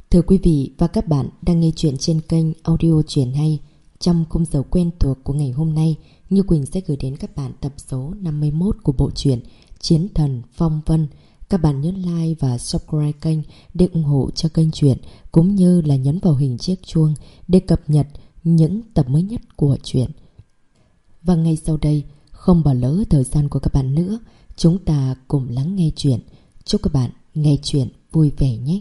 Thưa quý vị và các bạn đang nghe chuyện trên kênh audio Chuyện Hay. Trong khung giờ quen thuộc của ngày hôm nay, Như Quỳnh sẽ gửi đến các bạn tập số 51 của bộ truyện Chiến Thần Phong Vân. Các bạn nhấn like và subscribe kênh để ủng hộ cho kênh truyện, cũng như là nhấn vào hình chiếc chuông để cập nhật những tập mới nhất của truyện. Và ngay sau đây, không bỏ lỡ thời gian của các bạn nữa, chúng ta cùng lắng nghe truyện. Chúc các bạn nghe truyện vui vẻ nhé.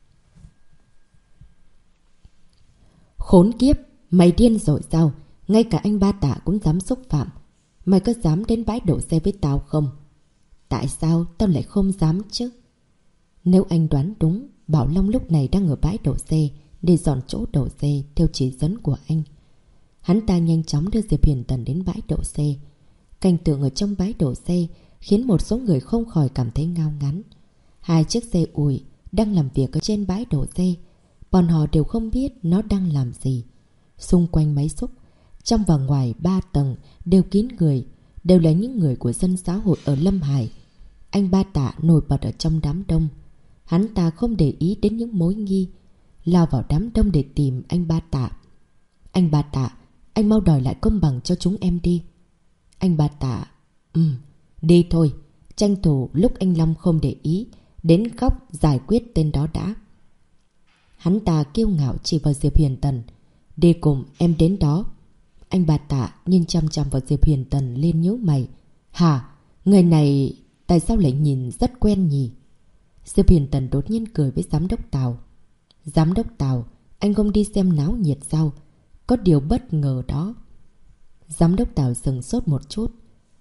Khốn kiếp, mày điên rồi sao? Ngay cả anh Ba Tạ cũng dám xúc phạm. Mày có dám đến bãi đậu xe với tao không? Tại sao tao lại không dám chứ? Nếu anh đoán đúng, Bảo Long lúc này đang ở bãi đậu xe để dọn chỗ đậu xe theo chỉ dẫn của anh. Hắn ta nhanh chóng đưa Diệp Huyền Tần đến bãi đậu xe. Cảnh tượng ở trong bãi đậu xe khiến một số người không khỏi cảm thấy ngao ngán. Hai chiếc xe ủi đang làm việc ở trên bãi đậu xe. Bọn họ đều không biết nó đang làm gì. Xung quanh máy xúc, trong và ngoài 3 tầng đều kín người, đều là những người của dân xã hội ở Lâm Hải. Anh Ba Tạ nổi bật ở trong đám đông. Hắn ta không để ý đến những mối nghi, lao vào đám đông để tìm anh Ba Tạ. Anh Ba Tạ, anh mau đòi lại công bằng cho chúng em đi. Anh Ba Tạ, đi thôi. Tranh thủ lúc anh Long không để ý, đến góc giải quyết tên đó đã. Hắn ta kiêu ngạo chỉ vào Diệp Huyền Tần. Đi cùng em đến đó. Anh Ba Tạ nhìn chăm chăm vào Diệp Huyền Tần lên nhíu mày. Hả? Người này tại sao lại nhìn rất quen nhỉ? Diệp Huyền Tần đột nhiên cười với giám đốc Tào. Giám đốc Tào, anh không đi xem náo nhiệt sao? Có điều bất ngờ đó. Giám đốc Tào sừng sốt một chút.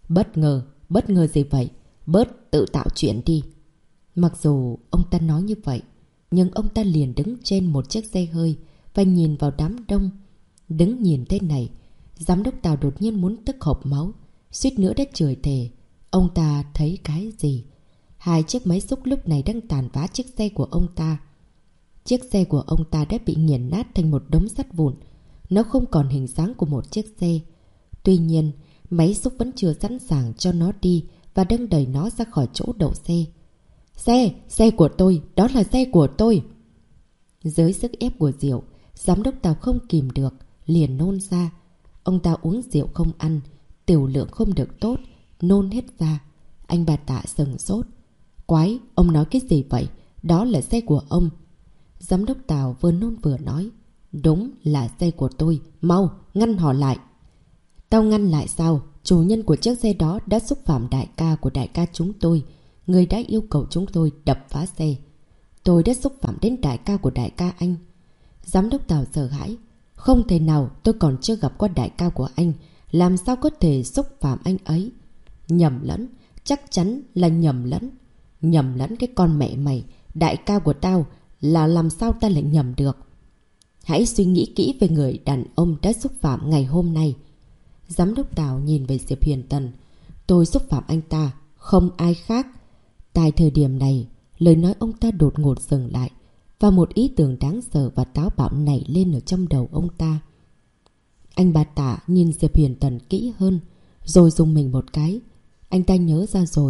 Bất ngờ gì vậy? Bớt tự tạo chuyện đi. Mặc dù ông ta nói như vậy, nhưng ông ta liền đứng trên một chiếc xe hơi và nhìn vào đám đông. Đứng nhìn thế này, giám đốc Tào đột nhiên muốn tức hộc máu, suýt nữa đã chửi thề. Ông ta thấy cái gì? Hai chiếc máy xúc lúc này đang tàn phá chiếc xe của ông ta. Chiếc xe của ông ta đã bị nghiền nát thành một đống sắt vụn. Nó không còn hình dáng của một chiếc xe. Tuy nhiên, máy xúc vẫn chưa sẵn sàng cho nó đi và đang đẩy nó ra khỏi chỗ đậu xe. Xe của tôi, đó là xe của tôi. Dưới sức ép của rượu, giám đốc Tào không kìm được, liền nôn ra. Ông ta uống rượu không ăn, tiểu lượng không được tốt, nôn hết ra. Anh Bà Tạ sừng sốt. Quái, ông nói cái gì vậy? Đó là xe của ông. Giám đốc Tào vừa nôn vừa nói. Đúng là xe của tôi, mau, ngăn họ lại. Tao ngăn lại sao? Chủ nhân của chiếc xe đó đã xúc phạm đại ca của đại ca chúng tôi. Người đã yêu cầu chúng tôi đập phá xe. Tôi đã xúc phạm đến đại ca của đại ca anh. Giám đốc Tào sợ hãi. Không thể nào, tôi còn chưa gặp qua đại ca của anh. Làm sao có thể xúc phạm anh ấy? Nhầm lẫn, chắc chắn là nhầm lẫn. Nhầm lẫn cái con mẹ mày. Đại ca của tao là làm sao ta lại nhầm được? Hãy suy nghĩ kỹ về người đàn ông đã xúc phạm ngày hôm nay. Giám đốc Tào nhìn về Diệp Huyền Tần. Tôi xúc phạm anh ta, không ai khác. Tại thời điểm này, lời nói ông ta đột ngột dừng lại và một ý tưởng đáng sợ và táo bạo nảy lên ở trong đầu ông ta. Anh Bà Tạ nhìn Diệp Huyền Tần kỹ hơn, rồi dùng mình một cái. Anh ta nhớ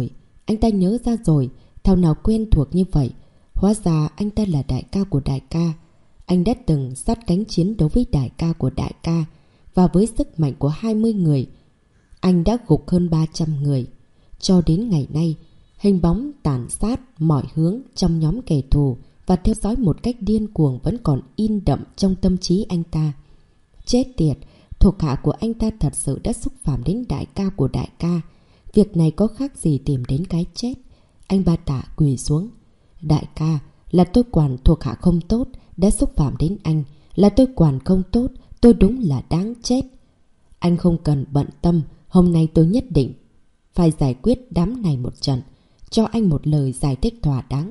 ra rồi, thảo nào quen thuộc như vậy. Hóa ra anh ta là đại ca của đại ca. Anh đã từng sát cánh chiến đấu với đại ca của đại ca, và với sức mạnh của 20 người, anh đã gục hơn 300 người. Cho đến ngày nay, hình bóng tàn sát mọi hướng trong nhóm kẻ thù và theo dõi một cách điên cuồng vẫn còn in đậm trong tâm trí anh ta. Chết tiệt, thuộc hạ của anh ta thật sự đã xúc phạm đến đại ca của đại ca. Việc này có khác gì tìm đến cái chết. Anh Ba Tạ quỳ xuống. Đại ca, là tôi quản thuộc hạ không tốt, đã xúc phạm đến anh. Là tôi quản không tốt, tôi đúng là đáng chết. Anh không cần bận tâm, hôm nay tôi nhất định phải giải quyết đám này một trận. Cho anh một lời giải thích thỏa đáng.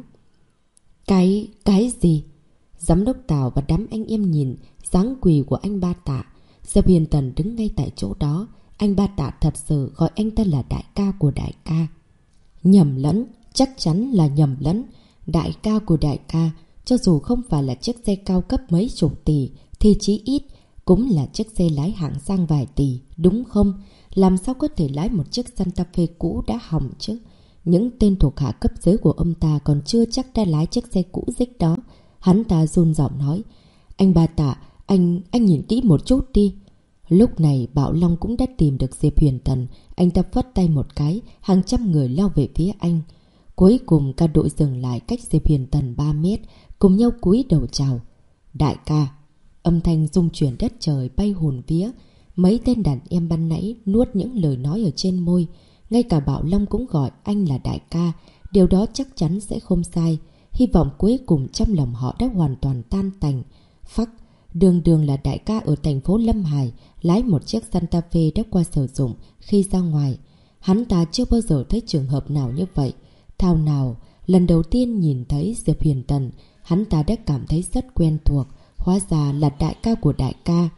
Cái gì? Giám đốc Tào và đám anh em nhìn dáng quỳ của anh Ba Tạ. Diệp Huyền Tần đứng ngay tại chỗ đó. Anh Ba Tạ thật sự gọi anh ta là đại ca của đại ca. Nhầm lẫn, chắc chắn là nhầm lẫn. Đại ca của đại ca, cho dù không phải là chiếc xe cao cấp mấy chục tỷ, thì chí ít cũng là chiếc xe lái hạng sang vài tỷ, đúng không? Làm sao có thể lái một chiếc Santa Fe cũ đã hỏng chứ? Những tên thuộc hạ cấp dưới của ông ta còn chưa chắc đã lái chiếc xe cũ rích đó. Hắn ta run giọng nói: Anh ba Tạ, anh nhìn kỹ một chút đi. Lúc này Bảo Long cũng đã tìm được Diệp Huyền Tần. Anh ta phất tay một cái, hàng trăm người lao về phía anh. Cuối cùng cả đội dừng lại cách Diệp Huyền Tần 3 mét, cùng nhau cúi đầu chào. Đại ca. Âm thanh rung chuyển đất trời bay hồn vía. Mấy tên đàn em ban nãy nuốt những lời nói ở trên môi. Ngay cả Bảo Long cũng gọi anh là đại ca. Điều đó chắc chắn sẽ không sai. Hy vọng cuối cùng trong lòng họ đã hoàn toàn tan tành. Phắc, đường là đại ca ở thành phố Lâm Hải, lái một chiếc Santa Fe đã qua sử dụng khi ra ngoài. Hắn ta chưa bao giờ thấy trường hợp nào như vậy. Thao nào, lần đầu tiên nhìn thấy Diệp Huyền Tần, hắn ta đã cảm thấy rất quen thuộc. Hóa ra là đại ca của đại ca.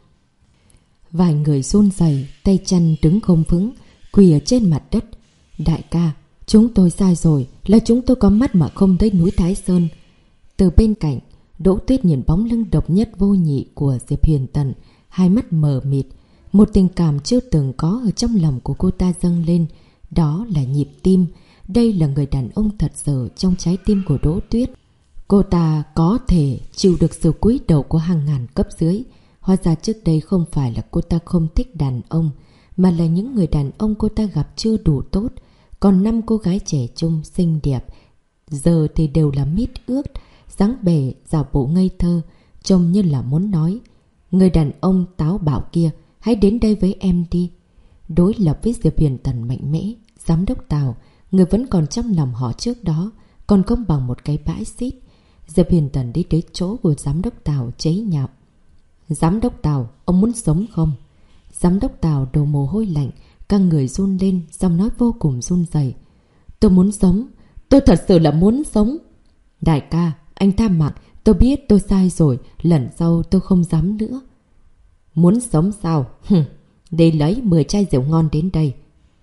Vài người run rẩy, tay chân đứng không vững, quỳ ở trên mặt đất. Đại ca, chúng tôi sai rồi, là chúng tôi có mắt mà không thấy núi Thái Sơn. Từ bên cạnh, Đỗ Tuyết nhìn bóng lưng độc nhất vô nhị của Diệp Huyền Tần, hai mắt mờ mịt. Một tình cảm chưa từng có ở trong lòng của cô ta dâng lên. Đó là nhịp tim. Đây là người đàn ông thật sự trong trái tim của Đỗ Tuyết. Cô ta có thể chịu được sự cúi đầu của hàng ngàn cấp dưới. Hóa ra trước đây không phải là cô ta không thích đàn ông, mà là những người đàn ông cô ta gặp chưa đủ tốt. Còn 5 cô gái trẻ trung xinh đẹp giờ thì đều là mít ướt, dáng bề dạo bộ ngây thơ, trông như là muốn nói: người đàn ông táo bạo kia, hãy đến đây với em đi. Đối lập với Diệp Huyền Tần mạnh mẽ, giám đốc Tào, người vẫn còn trong lòng họ trước đó, còn không bằng một cái bãi xít. Diệp Huyền Tần đi tới chỗ của giám đốc Tào chế nhạo: Giám đốc Tào, ông muốn sống không? Giám đốc Tào đầu mồ hôi lạnh, các người run lên, giọng nói vô cùng run rẩy. Tôi muốn sống, tôi thật sự là muốn sống. Đại ca, anh tha mạng, tôi biết tôi sai rồi, lần sau tôi không dám nữa. Muốn sống sao? Để lấy 10 chai rượu ngon đến đây.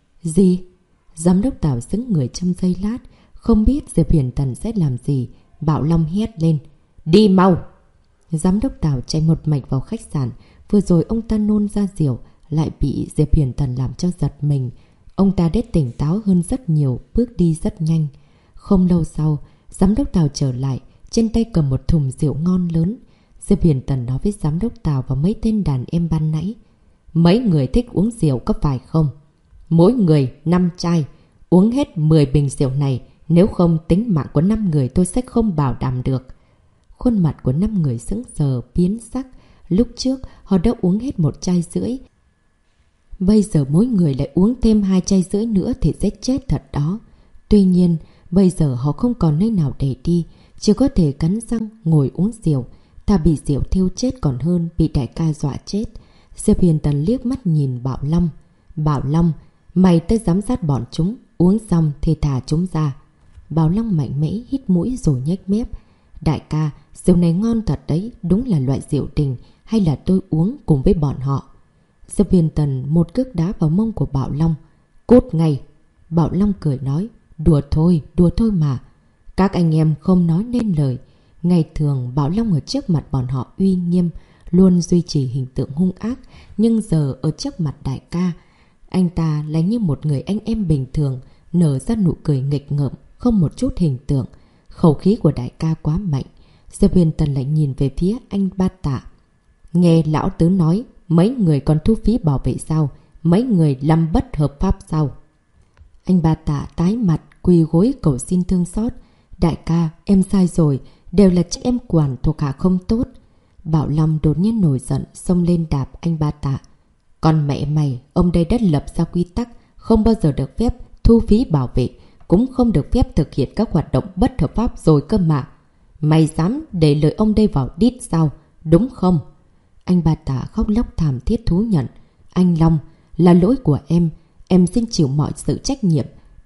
Gì? Giám đốc Tào xứng người trong giây lát, không biết Diệp Huyền Tần sẽ làm gì. Bảo Long hét lên: đi mau! Giám đốc Tào chạy một mạch vào khách sạn. Vừa rồi ông ta nôn ra rượu, lại bị Diệp Huyền Tần làm cho giật mình. Ông ta đã tỉnh táo hơn rất nhiều, bước đi rất nhanh. Không lâu sau, giám đốc Tào trở lại, trên tay cầm một thùng rượu ngon lớn. Diệp Huyền Tần nói với giám đốc Tào và mấy tên đàn em ban nãy: mấy người thích uống rượu có phải không? Mỗi người 5 chai, uống hết 10 bình rượu này, nếu không tính mạng của 5 người tôi sẽ không bảo đảm được. Khuôn mặt của 5 người sững sờ biến sắc. Lúc trước họ đã uống hết 1 chai rưỡi, bây giờ mỗi người lại uống thêm 2 chai rưỡi nữa thì sẽ chết thật đó. Tuy nhiên bây giờ họ không còn nơi nào để đi, chỉ có thể cắn răng ngồi uống rượu. Thà bị rượu thiêu chết còn hơn bị đại ca dọa chết. Diệp Huyền Tần liếc mắt nhìn Bảo Long: Bảo Long, mày tới giám sát bọn chúng, uống xong thì thả chúng ra. Bảo Long mạnh mẽ hít mũi rồi nhếch mép: đại ca, rượu này ngon thật đấy, đúng là loại rượu tình, hay là tôi uống cùng với bọn họ? Diệp Huyền Tần một cước đá vào mông của Bảo Long: cút ngay! Bảo Long cười nói: đùa thôi mà. Các anh em không nói nên lời. Ngày thường Bảo Long ở trước mặt bọn họ uy nghiêm, luôn duy trì hình tượng hung ác, nhưng giờ ở trước mặt đại ca, anh ta lại như một người anh em bình thường, nở ra nụ cười nghịch ngợm, không một chút hình tượng. Khẩu khí của đại ca quá mạnh. Diệp Huyền Tần lại nhìn về phía anh Ba Tạ: nghe lão tứ nói, mấy người còn thu phí bảo vệ sao? Mấy người làm bất hợp pháp sao? Anh Ba Tạ tái mặt, quỳ gối cầu xin thương xót: đại ca, em sai rồi, đều là chắc em quản thuộc hạ không tốt. Bảo Long đột nhiên nổi giận, xông lên đạp anh Ba Tạ: còn mẹ mày, ông đây đã lập ra quy tắc, không bao giờ được phép thu phí bảo vệ, cũng không được phép thực hiện các hoạt động bất hợp pháp rồi cơ mà. Mày dám để lời ông đây vào đít sao, đúng không? Anh Ba Tạ khóc lóc thảm thiết thú nhận: anh Long, là lỗi của em xin chịu mọi sự trách nhiệm.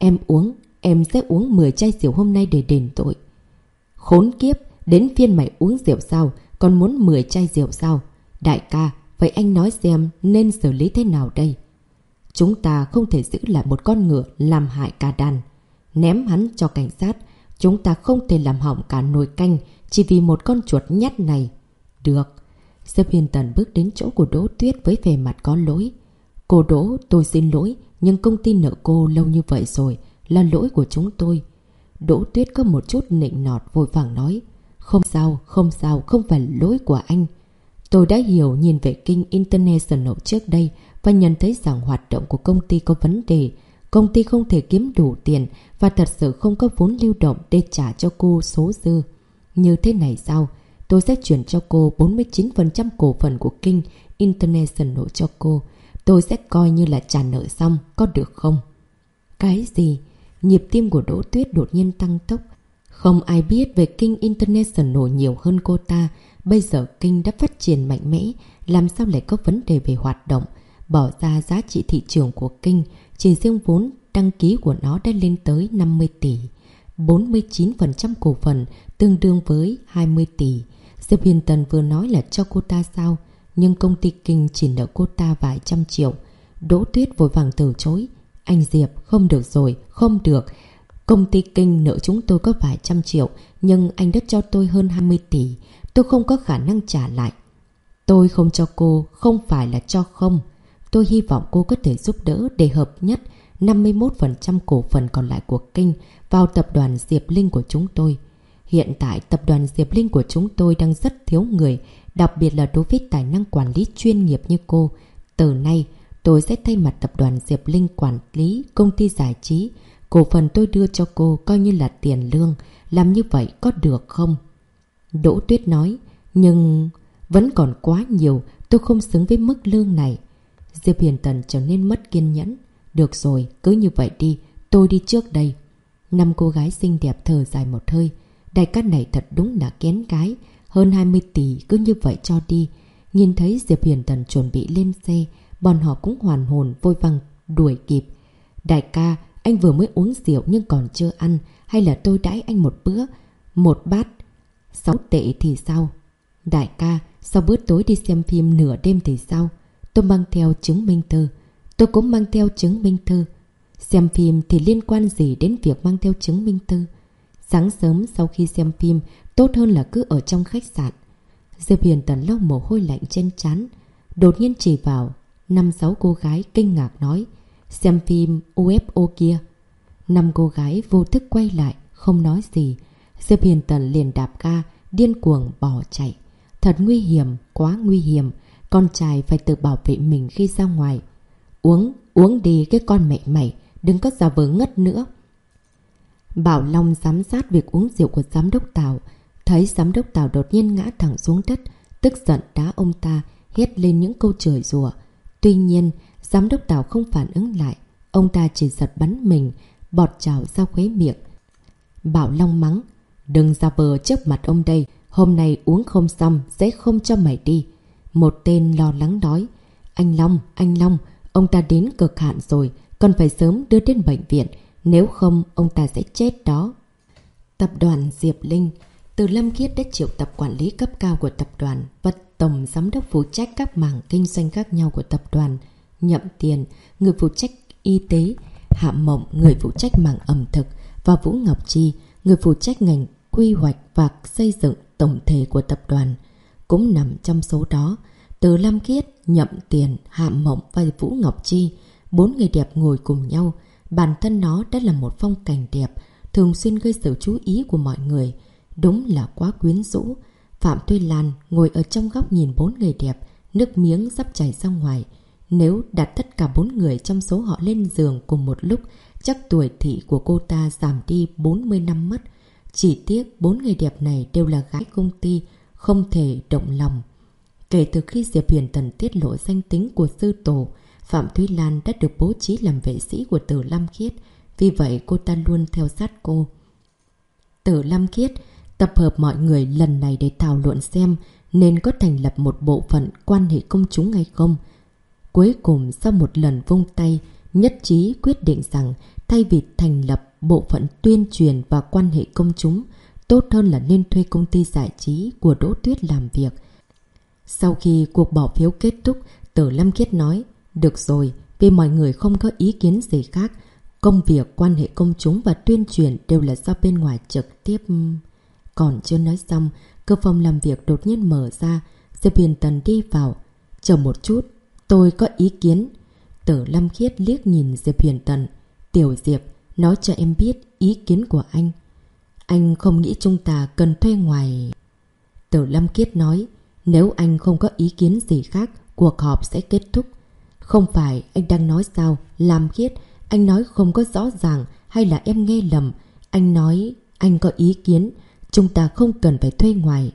Em sẽ uống 10 chai rượu hôm nay để đền tội. Khốn kiếp, đến phiên mày uống rượu sao, còn muốn 10 chai rượu sao? Đại ca, vậy anh nói xem nên xử lý thế nào đây? Chúng ta không thể giữ lại một con ngựa làm hại cả đàn, ném hắn cho cảnh sát. Chúng ta không thể làm hỏng cả nồi canh chỉ vì một con chuột nhắt này. Được. Diệp Huyền Tần bước đến chỗ của Đỗ Tuyết với vẻ mặt có lỗi: cô Đỗ, tôi xin lỗi, nhưng công ty nợ cô lâu như vậy rồi, là lỗi của chúng tôi. Đỗ Tuyết có một chút nịnh nọt vội vàng nói: Không sao, không phải lỗi của anh. Tôi đã hiểu nhìn về King International trước đây và nhận thấy rằng hoạt động của công ty có vấn đề. Công ty không thể kiếm đủ tiền và thật sự không có vốn lưu động để trả cho cô số dư. Như thế này sao? Tôi sẽ chuyển cho cô 49% cổ phần của King International cho cô. Tôi sẽ coi như là trả nợ xong, có được không? Cái gì? Nhịp tim của Đỗ Tuyết đột nhiên tăng tốc. Không ai biết về King International nhiều hơn cô ta. Bây giờ King đã phát triển mạnh mẽ, làm sao lại có vấn đề về hoạt động? Bỏ ra giá trị thị trường của King, chỉ riêng vốn đăng ký của nó đã lên tới 50 tỷ. 49% cổ phần tương đương với 20 tỷ. Diệp Huyền Tần vừa nói là cho cô ta sao? Nhưng công ty King chỉ nợ cô ta vài trăm triệu. Đỗ Tuyết vội vàng từ chối. Anh Diệp, không được rồi, không được. Công ty King nợ chúng tôi có vài trăm triệu, nhưng anh đã cho tôi hơn 20 tỷ. Tôi không có khả năng trả lại. Tôi không cho cô, không phải là cho không. Tôi hy vọng cô có thể giúp đỡ để hợp nhất 51% cổ phần còn lại của King vào tập đoàn Diệp Linh của chúng tôi. Hiện tại tập đoàn Diệp Linh của chúng tôi đang rất thiếu người, đặc biệt là đối với tài năng quản lý chuyên nghiệp như cô. Từ nay, tôi sẽ thay mặt tập đoàn Diệp Linh quản lý công ty giải trí. Cổ phần tôi đưa cho cô coi như là tiền lương. Làm như vậy có được không? Đỗ Tuyết nói, nhưng vẫn còn quá nhiều, tôi không xứng với mức lương này. Diệp Huyền Tần trở nên mất kiên nhẫn. Được rồi, cứ như vậy đi, tôi đi trước đây. 5 cô gái xinh đẹp thở dài một hơi. Đại ca này thật đúng là kén cái. Hơn 20 tỷ cứ như vậy cho đi. Nhìn thấy Diệp Huyền Tần chuẩn bị lên xe, bọn họ cũng hoàn hồn vội vàng đuổi kịp. Đại ca, anh vừa mới uống rượu nhưng còn chưa ăn. Hay là tôi đãi anh một bữa, một bát 6 tệ thì sao? Đại ca, sau bữa tối đi xem phim nửa đêm thì sao? Tôi mang theo chứng minh thư. Tôi cũng mang theo chứng minh thư. Xem phim thì liên quan gì đến việc mang theo chứng minh thư? Sáng sớm sau khi xem phim, tốt hơn là cứ ở trong khách sạn. Diệp Huyền Tần lau mồ hôi lạnh trên trán, đột nhiên chỉ vào 5-6 cô gái kinh ngạc nói, xem phim UFO kia. 5 cô gái vô thức quay lại, không nói gì. Diệp Huyền Tần liền đạp ga, điên cuồng bỏ chạy. Thật nguy hiểm, quá nguy hiểm. Con trai phải tự bảo vệ mình khi ra ngoài. Uống đi cái con mẹ mày, đừng có giả vờ ngất nữa. Bảo Long giám sát việc uống rượu của giám đốc Tào. Thấy giám đốc Tào đột nhiên ngã thẳng xuống đất, tức giận đá ông ta, hét lên những câu chửi rủa. Tuy nhiên, giám đốc Tào không phản ứng lại. Ông ta chỉ giật bắn mình, bọt trào ra khóe miệng. Bảo Long mắng, đừng giả vờ trước mặt ông đây. Hôm nay uống không xong, sẽ không cho mày đi. Một tên lo lắng nói, anh Long, ông ta đến cực hạn rồi, còn phải sớm đưa đến bệnh viện. Nếu không, ông ta sẽ chết đó. Tập đoàn Diệp Linh. Từ Lâm Khiết đã triệu tập quản lý cấp cao của tập đoàn và tổng giám đốc phụ trách các mảng kinh doanh khác nhau của tập đoàn. Nhậm Tiền, người phụ trách y tế, Hạ Mộng, người phụ trách mảng ẩm thực, và Vũ Ngọc Chi, người phụ trách ngành quy hoạch và xây dựng tổng thể của tập đoàn. Cũng nằm trong số đó, Từ Lâm Khiết, Nhậm Tiền, Hạ Mộng và Vũ Ngọc Chi, 4 người đẹp ngồi cùng nhau. Bản thân nó đã là một phong cảnh đẹp, thường xuyên gây sự chú ý của mọi người. Đúng là quá quyến rũ. Phạm Tuy Lan ngồi ở trong góc nhìn 4 người đẹp, nước miếng sắp chảy ra ngoài. Nếu đặt tất cả 4 người trong số họ lên giường cùng một lúc, chắc tuổi thị của cô ta giảm đi 40 năm mất. Chỉ tiếc 4 người đẹp này đều là gái công ty, không thể động lòng. Kể từ khi Diệp Huyền Tần tiết lộ danh tính của sư tổ, Phạm Thúy Lan đã được bố trí làm vệ sĩ của Từ Lâm Khiết, vì vậy cô ta luôn theo sát cô. Từ Lâm Khiết tập hợp mọi người lần này để thảo luận xem nên có thành lập một bộ phận quan hệ công chúng hay không. Cuối cùng sau một lần vung tay, nhất trí quyết định rằng thay vì thành lập bộ phận tuyên truyền và quan hệ công chúng, tốt hơn là nên thuê công ty giải trí của Đỗ Tuyết làm việc. Sau khi cuộc bỏ phiếu kết thúc, Từ Lâm Khiết nói, được rồi, vì mọi người không có ý kiến gì khác, công việc quan hệ công chúng và tuyên truyền đều là do bên ngoài trực tiếp. Còn chưa nói xong, cửa phòng làm việc đột nhiên mở ra. Diệp Huyền Tần đi vào. Chờ một chút, tôi có ý kiến. Từ Lâm Khiết liếc nhìn Diệp Huyền Tần. Tiểu Diệp, nói cho em biết ý kiến của anh. Anh không nghĩ chúng ta cần thuê ngoài. Từ Lâm Kiết nói, nếu anh không có ý kiến gì khác, cuộc họp sẽ kết thúc. Không phải anh đang nói sao, Lam Khiết, anh nói không có rõ ràng hay là em nghe lầm? Anh nói anh có ý kiến, chúng ta không cần phải thuê ngoài.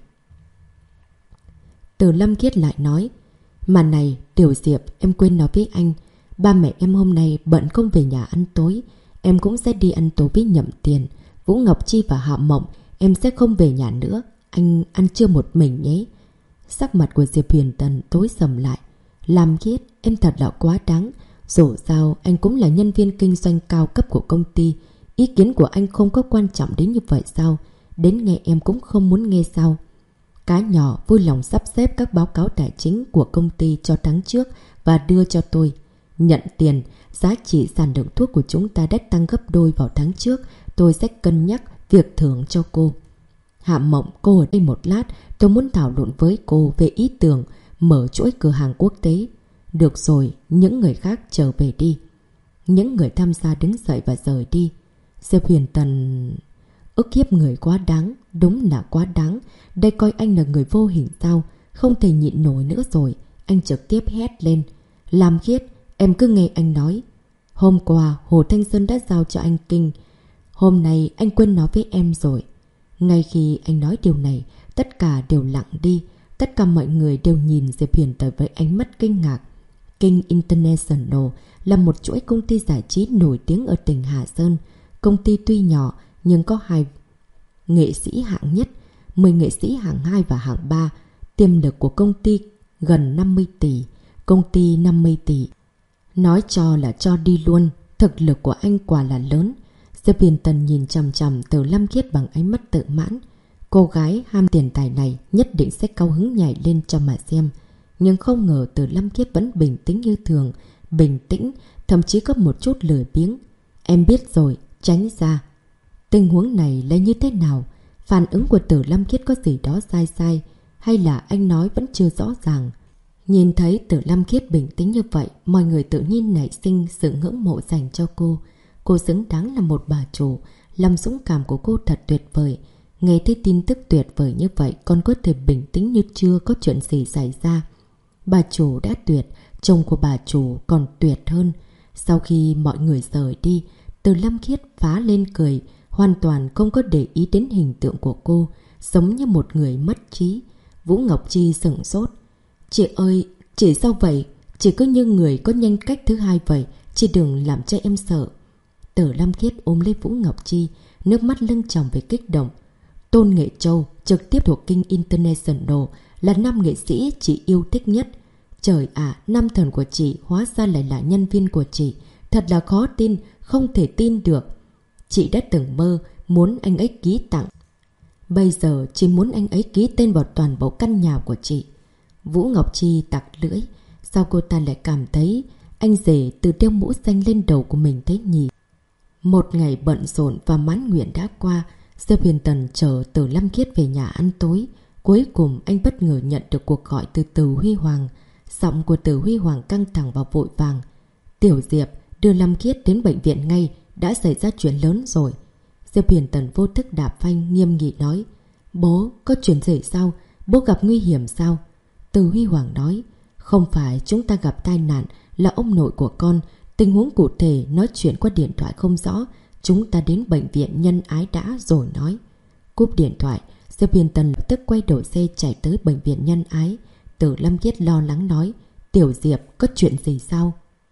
Từ Lâm Khiết lại nói, mà này Tiểu Diệp, em quên nói với anh, ba mẹ em hôm nay bận không về nhà ăn tối. Em cũng sẽ đi ăn tối với Nhậm Tiền, Vũ Ngọc Chi và Hạ Mộng. Em sẽ không về nhà nữa. Anh ăn trưa một mình nhé. Sắc mặt của Diệp Huyền Tần tối sầm lại. Lam Khiết, em thật là quá đáng. Dù sao anh cũng là nhân viên kinh doanh cao cấp của công ty. Ý kiến của anh không có quan trọng đến như vậy sao? Đến nghe em cũng không muốn nghe sao? Cá nhỏ vui lòng sắp xếp các báo cáo tài chính của công ty cho tháng trước và đưa cho tôi. Nhận tiền, giá trị sản lượng thuốc của chúng ta đã tăng gấp đôi vào tháng trước. Tôi sẽ cân nhắc việc thưởng cho cô. Hạ Mộng, cô ở đây một lát. Tôi muốn thảo luận với cô về ý tưởng mở chuỗi cửa hàng quốc tế. Được rồi, những người khác trở về đi. Những người tham gia đứng dậy và rời đi. Diệp Huyền Tần... Ức hiếp người quá đáng, đúng là quá đáng. Đây coi anh là người vô hình sao? Không thể nhịn nổi nữa rồi. Anh trực tiếp hét lên. Lam Khiết, em cứ nghe anh nói. Hôm qua Hồ Thanh Sơn đã giao cho anh kinh. Hôm nay anh quên nói với em rồi. Ngay khi anh nói điều này, tất cả đều lặng đi. Tất cả mọi người đều nhìn Diệp Huyền Tần với ánh mắt kinh ngạc. King International là một chuỗi công ty giải trí nổi tiếng ở tỉnh Hà Sơn. Công ty tuy nhỏ nhưng có 2 nghệ sĩ hạng nhất, 10 nghệ sĩ hạng 2 và hạng 3. Tiềm lực của công ty gần 50 tỷ. Công ty 50 tỷ. Nói cho là cho đi luôn. Thực lực của anh quả là lớn. Diệp Huyền Tần nhìn chằm chằm Từ Lâm Khiết bằng ánh mắt tự mãn. Cô gái ham tiền tài này nhất định sẽ cao hứng nhảy lên cho mà xem. Nhưng không ngờ Từ Lâm Khiết vẫn bình tĩnh như thường. Bình tĩnh, thậm chí có một chút lười biếng. Em biết rồi, tránh ra. Tình huống này là như thế nào? Phản ứng của Từ Lâm Khiết có gì đó sai sai, hay là anh nói vẫn chưa rõ ràng? Nhìn thấy Từ Lâm Khiết bình tĩnh như vậy, mọi người tự nhiên nảy sinh sự ngưỡng mộ dành cho cô. Cô xứng đáng là một bà chủ. Lòng dũng cảm của cô thật tuyệt vời. Nghe thấy tin tức tuyệt vời như vậy, còn có thể bình tĩnh như chưa có chuyện gì xảy ra. Bà chủ đã tuyệt, chồng của bà chủ còn tuyệt hơn. Sau khi mọi người rời đi, Từ Lâm Khiết phá lên cười, hoàn toàn không có để ý đến hình tượng của cô, giống như một người mất trí. Vũ Ngọc Chi sửng sốt. Chị ơi, chị sao vậy? Chị cứ như người có nhân cách thứ hai vậy. Chị đừng làm cho em sợ. Từ Lâm Khiết ôm lấy Vũ Ngọc Chi, nước mắt lưng tròng về kích động. Tôn Nghệ Châu, trực tiếp thuộc King International, là nam nghệ sĩ chị yêu thích nhất. Trời ạ, nam thần của chị hóa ra lại là nhân viên của chị. Thật là khó tin, không thể tin được. Chị đã từng mơ muốn anh ấy ký tặng. Bây giờ chị muốn anh ấy ký tên vào toàn bộ căn nhà của chị. Vũ Ngọc Chi tặc lưỡi. Sao cô ta lại cảm thấy anh rể từ đeo mũ xanh lên đầu của mình thế nhỉ? Một ngày bận rộn và mãn nguyện đã qua. Diệp Huyền Tần chở Từ Lâm Khiết về nhà ăn tối. Cuối cùng anh bất ngờ nhận được cuộc gọi từ Từ Huy Hoàng. Giọng của Từ Huy Hoàng căng thẳng và vội vàng. Tiểu Diệp, đưa Lâm Khiết đến bệnh viện ngay. Đã xảy ra chuyện lớn rồi. Diệp Huyền Tần vô thức đạp phanh nghiêm nghị nói. Bố, có chuyện gì sao? Bố gặp nguy hiểm sao? Từ Huy Hoàng nói. Không phải chúng ta gặp tai nạn, là ông nội của con. Tình huống cụ thể nói chuyện qua điện thoại không rõ. Chúng ta đến bệnh viện Nhân Ái đã rồi nói. Cúp điện thoại, Diệp Huyền Tần lập tức quay đầu xe chạy tới bệnh viện Nhân Ái. Từ Lâm Khiết lo lắng nói. Tiểu Diệp, có chuyện gì sao?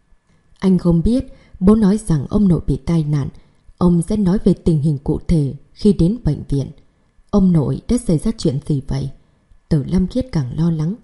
Anh không biết. Bố nói rằng ông nội bị tai nạn. Ông sẽ nói về tình hình cụ thể khi đến bệnh viện. Ông nội đã xảy ra chuyện gì vậy? Từ Lâm Khiết càng lo lắng.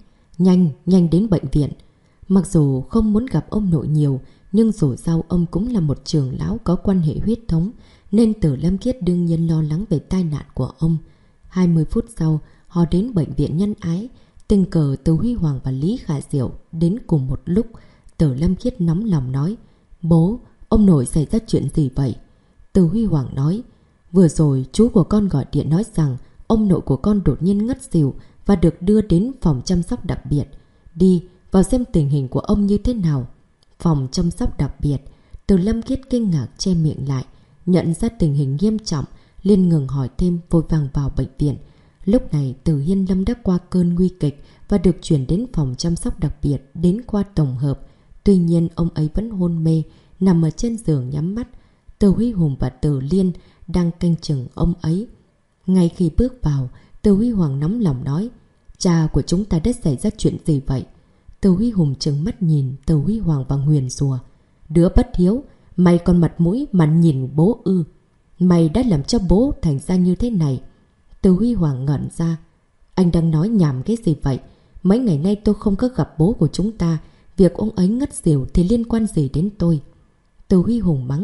Nhanh đến bệnh viện. Mặc dù không muốn gặp ông nội nhiều, nhưng dù sao ông cũng là một trưởng lão có quan hệ huyết thống, nên Từ Lâm Khiết đương nhiên lo lắng về tai nạn của ông. 20 phút sau, họ đến bệnh viện Nhân Ái. Tình cờ Từ Huy Hoàng và Lý Khả Diệu đến cùng một lúc. Từ Lâm Khiết nóng lòng nói. Bố, ông nội xảy ra chuyện gì vậy? Từ Huy Hoàng nói. Vừa rồi chú của con gọi điện nói rằng ông nội của con đột nhiên ngất xỉu và được đưa đến phòng chăm sóc đặc biệt. Đi vào xem tình hình của ông như thế nào. Phòng chăm sóc đặc biệt. Từ Lâm Khiết kinh ngạc che miệng lại. Nhận ra tình hình nghiêm trọng, Liên ngừng hỏi thêm, vội vàng vào bệnh viện. Lúc này Từ Hiên Lâm đã qua cơn nguy kịch và được chuyển đến phòng chăm sóc đặc biệt, đến khoa tổng hợp. Tuy nhiên ông ấy vẫn hôn mê, nằm ở trên giường nhắm mắt. Từ Huy Hùng và Từ Liên đang canh chừng ông ấy. Ngay khi bước vào, Từ Huy Hoàng nóng lòng nói: cha của chúng ta đã xảy ra chuyện gì vậy? Từ Huy Hùng trừng mắt nhìn Từ Huy Hoàng và nguyền rủa: đứa bất hiếu, mày còn mặt mũi mà nhìn bố ư? Mày đã làm cho bố thành ra như thế này. Từ Huy Hoàng ngẩn ra: anh đang nói nhảm cái gì vậy? Mấy ngày nay tôi không có gặp bố của chúng ta. Việc ông ấy ngất xỉu thì liên quan gì đến tôi? Từ Huy Hùng mắng: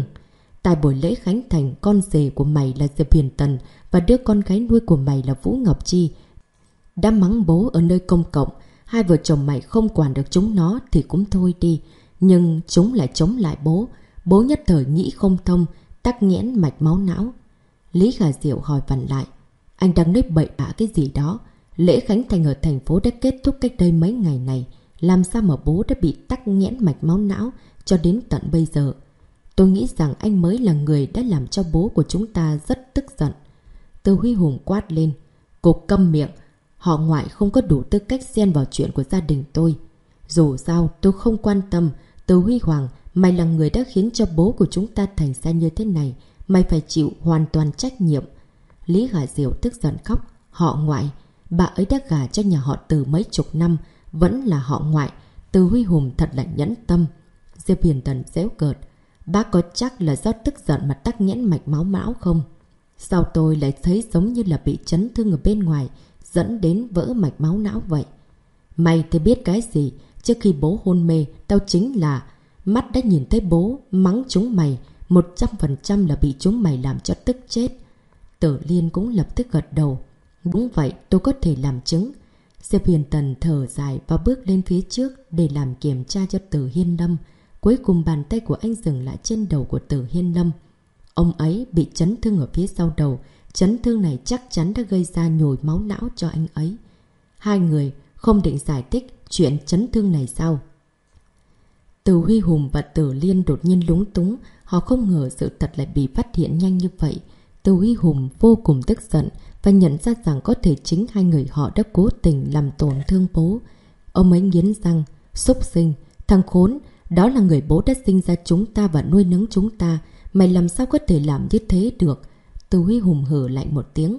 tại buổi lễ khánh thành, con rể của mày là Diệp Huyền Tần và đứa con gái nuôi của mày là Vũ Ngọc Chi đã mắng bố ở nơi công cộng. Hai vợ chồng mày không quản được chúng nó thì cũng thôi đi, nhưng chúng lại chống lại bố. Bố nhất thời nghĩ không thông, tắc nghẽn mạch máu não. Lý Khả Diệu hỏi vặn lại: anh đang nói bậy bạ cái gì đó? Lễ khánh thành ở thành phố đã kết thúc cách đây mấy ngày này, làm sao mà bố đã bị tắc nghẽn mạch máu não cho đến tận bây giờ? Tôi nghĩ rằng anh mới là người đã làm cho bố của chúng ta rất tức giận. Từ Huy Hùng quát lên: cô câm miệng! Họ Ngoại không có đủ tư cách xen vào chuyện của gia đình tôi. Dù sao tôi không quan tâm. Từ Huy Hoàng, mày là người đã khiến cho bố của chúng ta thành ra như thế này. Mày phải chịu hoàn toàn trách nhiệm. Lý Khả Diệu tức giận khóc: họ Ngoại? Bà ấy đã gả cho nhà họ Từ mấy chục năm, vẫn là họ Ngoại. Từ Huy Hùng thật là nhẫn tâm. Diệp Huyền Tần giễu cợt: bác có chắc là do tức giận mà tắc nghẽn mạch máu não không? Sao tôi lại thấy giống như là bị chấn thương ở bên ngoài, dẫn đến vỡ mạch máu não vậy? Mày thì biết cái gì? Trước khi bố hôn mê, tao chính là mắt đã nhìn thấy bố mắng chúng mày. 100% là bị chúng mày làm cho tức chết. Tử Liên cũng lập tức gật đầu: đúng vậy, tôi có thể làm chứng. Diệp Huyền Tần thở dài và bước lên phía trước để làm kiểm tra cho Từ Hiên Lâm. Cuối cùng bàn tay của anh dừng lại trên đầu của Từ Hiên Lâm. Ông ấy bị chấn thương ở phía sau đầu. Chấn thương này chắc chắn đã gây ra nhồi máu não cho anh ấy. Hai người không định giải thích chuyện chấn thương này sao? Từ Huy Hùng và Từ Liên đột nhiên lúng túng. Họ không ngờ sự thật lại bị phát hiện nhanh như vậy. Từ Huy Hùng vô cùng tức giận và nhận ra rằng có thể chính hai người họ đã cố tình làm tổn thương bố. Ông ấy nghiến răng: súc sinh, thằng khốn, đó là người bố đã sinh ra chúng ta và nuôi nấng chúng ta. Mày làm sao có thể làm như thế được? Từ Huy Hùng hừ lạnh một tiếng: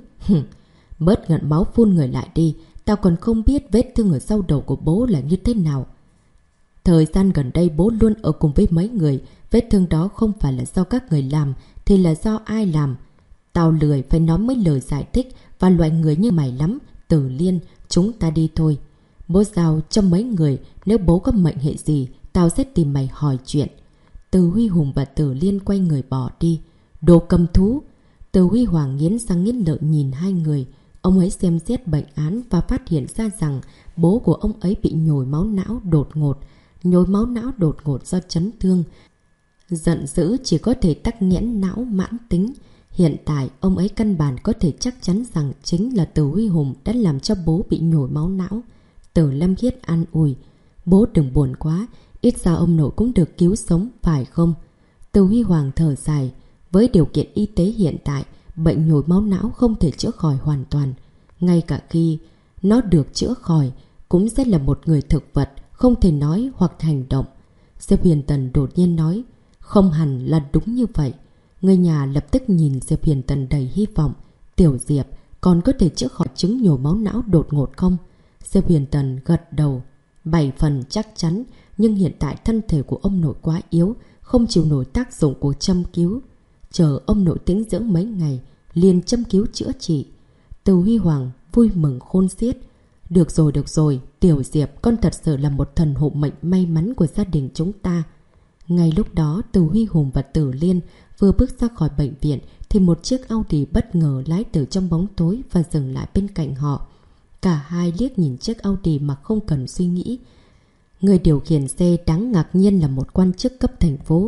bớt ngận máu phun người lại đi. Tao còn không biết vết thương ở sau đầu của bố là như thế nào. Thời gian gần đây bố luôn ở cùng với mấy người. Vết thương đó không phải là do các người làm thì là do ai làm? Tao lười phải nói mấy lời giải thích và loại người như mày lắm. Từ Liên, chúng ta đi thôi. Bố giao cho mấy người, nếu bố có mệnh hệ gì, tao sẽ tìm mày hỏi chuyện. Từ Huy Hùng và Từ Liên quay người bỏ đi. Đồ cầm thú! Từ Huy Hoàng nghiến răng nghiến lợi nhìn hai người. Ông ấy xem xét bệnh án và phát hiện ra rằng bố của ông ấy bị nhồi máu não đột ngột. Nhồi máu não đột ngột do chấn thương. Giận dữ chỉ có thể tắc nghẽn não mãn tính. Hiện tại ông ấy căn bản có thể chắc chắn rằng chính là Từ Huy Hùng đã làm cho bố bị nhồi máu não. Từ Lâm Khiết an ủi: bố đừng buồn quá, ít ra ông nội cũng được cứu sống, phải không? Từ Huy Hoàng thở dài: với điều kiện y tế hiện tại, bệnh nhồi máu não không thể chữa khỏi hoàn toàn. Ngay cả khi nó được chữa khỏi, cũng sẽ là một người thực vật, không thể nói hoặc hành động. Diệp Huyền Tần đột nhiên nói: không hẳn là đúng như vậy. Người nhà lập tức nhìn Diệp Huyền Tần đầy hy vọng: Tiểu Diệp, còn có thể chữa khỏi chứng nhồi máu não đột ngột không? Diệp Huyền Tần gật đầu: 7 phần chắc chắn, nhưng hiện tại thân thể của ông nội quá yếu, không chịu nổi tác dụng của châm cứu. Chờ ông nội tĩnh dưỡng mấy ngày, liền châm cứu chữa trị. Từ Huy Hoàng vui mừng khôn xiết: được rồi, Tiểu Diệp, con thật sự là một thần hộ mệnh may mắn của gia đình chúng ta. Ngay lúc đó, Từ Huy Hùng và Từ Liên vừa bước ra khỏi bệnh viện thì một chiếc Audi bất ngờ lái từ trong bóng tối và dừng lại bên cạnh họ. Cả hai liếc nhìn chiếc Audi mà không cần suy nghĩ. Người điều khiển xe đáng ngạc nhiên là một quan chức cấp thành phố.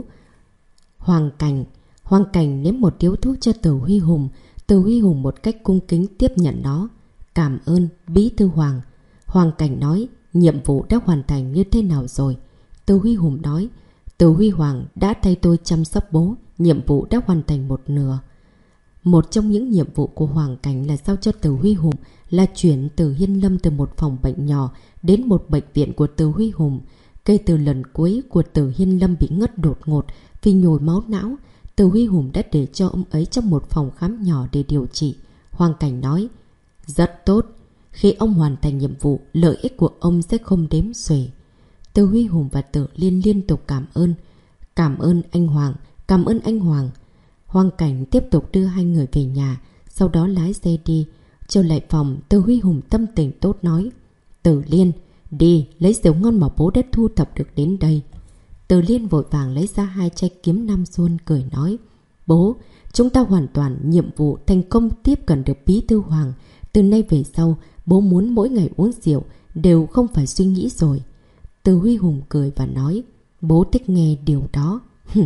Hoàng Cảnh nếm một điếu thuốc cho Từ Huy Hùng. Từ Huy Hùng một cách cung kính tiếp nhận nó. Cảm ơn Bí thư Hoàng. Hoàng Cảnh nói: nhiệm vụ đã hoàn thành như thế nào rồi? Từ Huy Hùng nói: Từ Huy Hoàng đã thay tôi chăm sóc bố. Nhiệm vụ đã hoàn thành một nửa. Một trong những nhiệm vụ của Hoàng Cảnh là giao cho Từ Huy Hùng là chuyển Từ Hiên Lâm từ một phòng bệnh nhỏ đến một bệnh viện của Từ Huy Hùng. Kể từ lần cuối của Từ Hiên Lâm bị ngất đột ngột vì nhồi máu não, Từ Huy Hùng đã để cho ông ấy trong một phòng khám nhỏ để điều trị. Hoàng Cảnh nói, rất tốt. Khi ông hoàn thành nhiệm vụ, lợi ích của ông sẽ không đếm xuể. Từ Huy Hùng và Tử Liên liên tục cảm ơn. Cảm ơn anh Hoàng, cảm ơn anh Hoàng. Hoàng Cảnh tiếp tục đưa hai người về nhà, sau đó lái xe đi. Trở lại phòng, Từ Huy Hùng tâm tình tốt nói, Tử Liên, đi lấy rượu ngon mà bố đã thu thập được đến đây. Từ Liên vội vàng lấy ra 2 chai kiếm Nam Xuân cười nói, bố, chúng ta hoàn toàn nhiệm vụ thành công tiếp cận được Bí Thư Hoàng. Từ nay về sau, bố muốn mỗi ngày uống rượu đều không phải suy nghĩ rồi. Từ Huy Hùng cười và nói, bố thích nghe điều đó.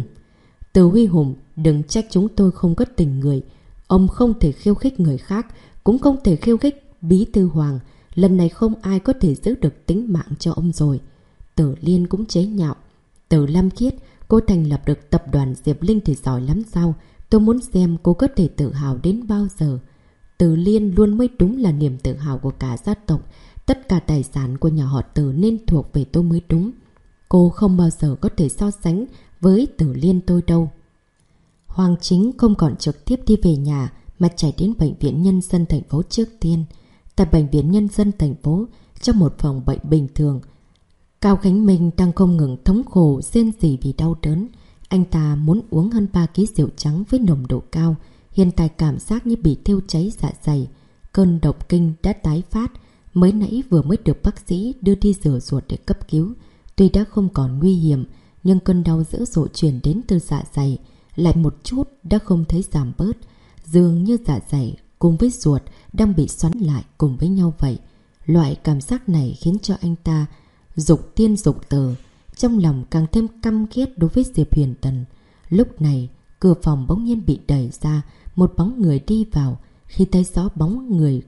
Từ Huy Hùng, đừng trách chúng tôi không có tình người. Ông không thể khiêu khích người khác, cũng không thể khiêu khích Bí Thư Hoàng. Lần này không ai có thể giữ được tính mạng cho ông rồi. Tử Liên cũng chế nhạo, Từ Lam Khiết, cô thành lập được tập đoàn Diệp Linh thì giỏi lắm sao? Tôi muốn xem cô có thể tự hào đến bao giờ. Từ Liên luôn mới đúng là niềm tự hào của cả gia tộc. Tất cả tài sản của nhà họ Từ nên thuộc về tôi mới đúng. Cô không bao giờ có thể so sánh với Tử Liên tôi đâu. Hoàng Chính không còn trực tiếp đi về nhà mà chạy đến Bệnh viện Nhân dân thành phố trước tiên. Tại Bệnh viện Nhân dân thành phố, trong một phòng bệnh bình thường, Cao Khánh Minh đang không ngừng thống khổ rên rỉ vì đau đớn. Anh ta muốn uống hơn 3 kg rượu trắng với nồng độ cao. Hiện tại cảm giác như bị thiêu cháy dạ dày. Cơn độc kinh đã tái phát. Mới nãy vừa mới được bác sĩ đưa đi rửa ruột để cấp cứu. Tuy đã không còn nguy hiểm, nhưng cơn đau dữ dội truyền đến từ dạ dày lại một chút đã không thấy giảm bớt. Dường như dạ dày cùng với ruột đang bị xoắn lại cùng với nhau vậy. Loại cảm giác này khiến cho anh ta dục tiên dục tử, trong lòng càng thêm căm ghét đối với Diệp Huyền Tần. Lúc này, cửa phòng bỗng nhiên bị đẩy ra, một bóng người đi vào. Khi thấy rõ bóng người,